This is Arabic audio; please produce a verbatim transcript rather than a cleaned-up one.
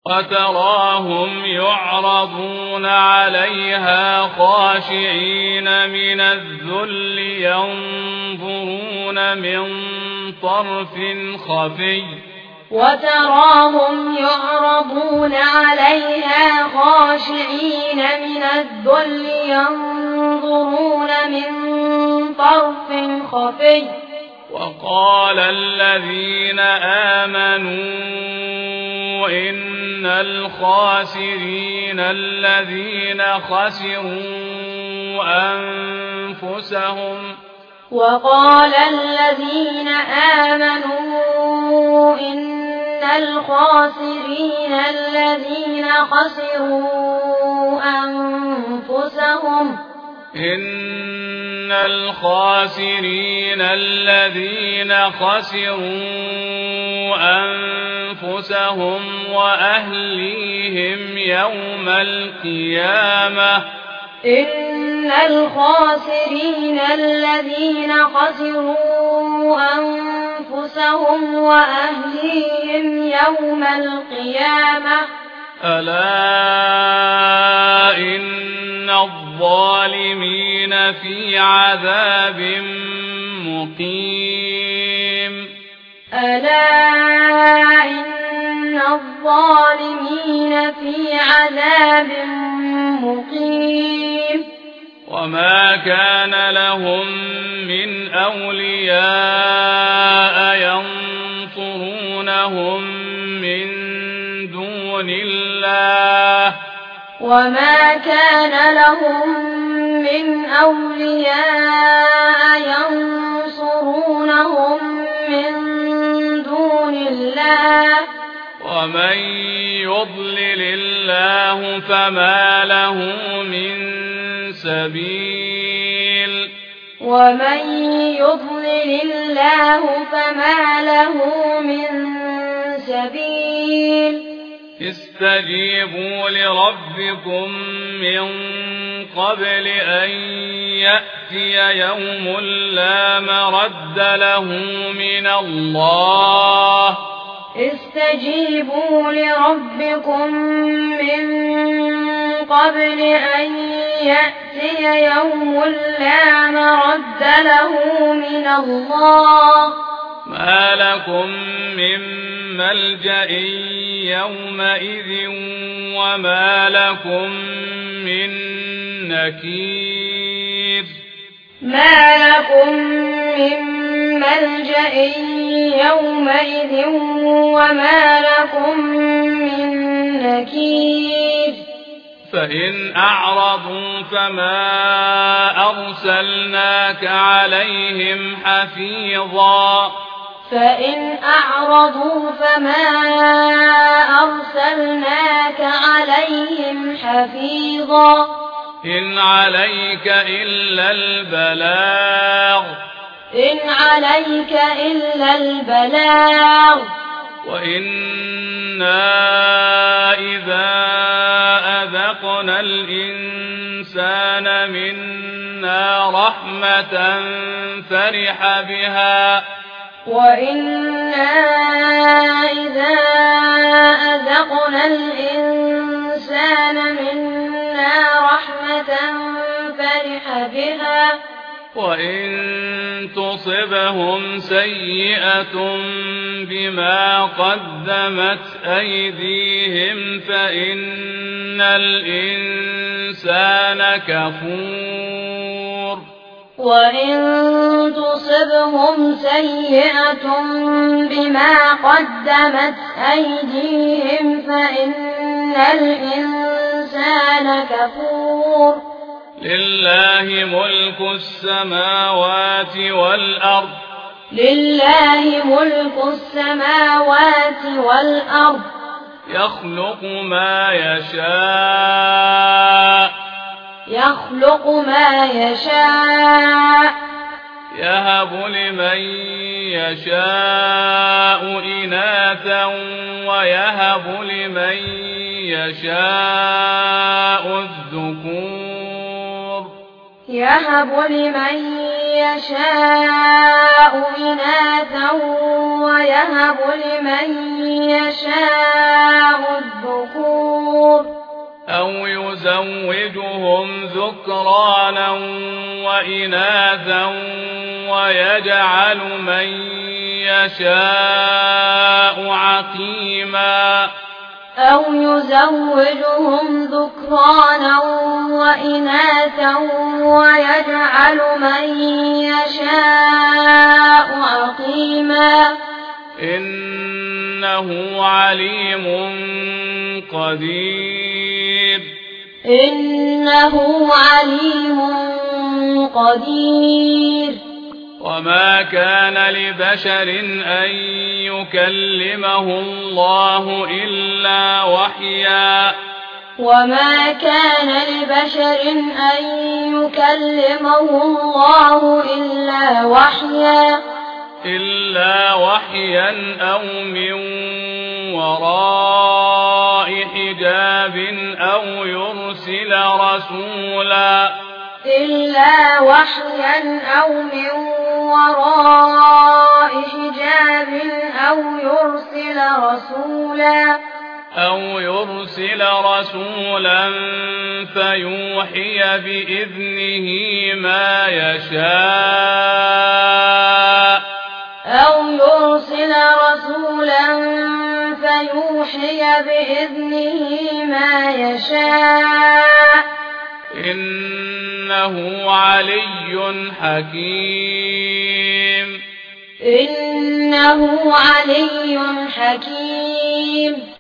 وتراهم يعرضون عليها خاشعين من الذل ينظرون من طرف خفي وتراهم يعرضون عليها خاشعين من الذل ينظرون من طرف خفي وقال الذين آمنوا إن الخاسرين الذين خسروا أنفسهم وقال الذين آمنوا إن الخاسرين الذين خسروا أنفسهم إن الخاسرين الذين خسروا أنفسهم وأهليهم يوم القيامة إن الخاسرين الذين خسروا أنفسهم وأهليهم يوم القيامة ألا إن الظالمين في عذاب مقيم ألا إن الظالمين في عذاب مقيم وما كان لهم من أولياء ينصرونهم من دون الله وما كان لهم من أولياء ينصرونهم من دون الله ومن يضلل الله فما له من سبيل ومن يضلل الله فما له من سبيل استجيبوا لربكم من قبل أن يأتي يوم لا مرد له من الله استجيبوا لربكم من قبل أن يأتي يوم لا مرد له من الله ما لكم من ملجأ يومئذ وما لكم من نكير ما لكم من ملجأ يومئذ وما لكم من نكير فإن أعرضوا فما أرسلناك عليهم حفيظا فإن أعرضوا فما أرسلناك عليهم حفيظا إن عليك إلا البلاغ إن عليك إلا البلاغ وإنا إذا أذقنا الإنسان منا رحمة فرح بها وإنا إذا أذقنا الإنسان منا رحمة فرح بها وإن تصبهم سيئة بما قدمت أيديهم فإن الإنسان كفور وإن تصبهم سيئة بما قدمت أيديهم فإن الإنسان كفور لله ملك السماوات والأرض لله ملك السماوات والأرض يخلق ما يشاء يخلق ما يشاء يهب لمن يشاء إناثا ويهب لمن يشاء الذكور يهب لمن يشاء إناثا ويهب لمن يشاء الذكور أو يزوجهم ذكرانا وإناثا ويجعل من يشاء عقيما أو يزوجهم ذكرانا وإناثا ويجعل من يشاء عقيما إنه عليم قدير إنه عليم قدير وما كان لبشر أن يكلمه الله إلا وحيا وما كان لبشر أن يكلمه الله إلا وحيا إلا وحيا أو من وراء حجاب أو يرسل رسولا إلا وحيا أو من وراء حجاب أو يرسل رسولا أو يرسل رسولا فيوحي بإذنه ما يشاء أو يرسل رسولا فيوحي بإذنه ما يشاء إنه علي حكيم إنه علي حكيم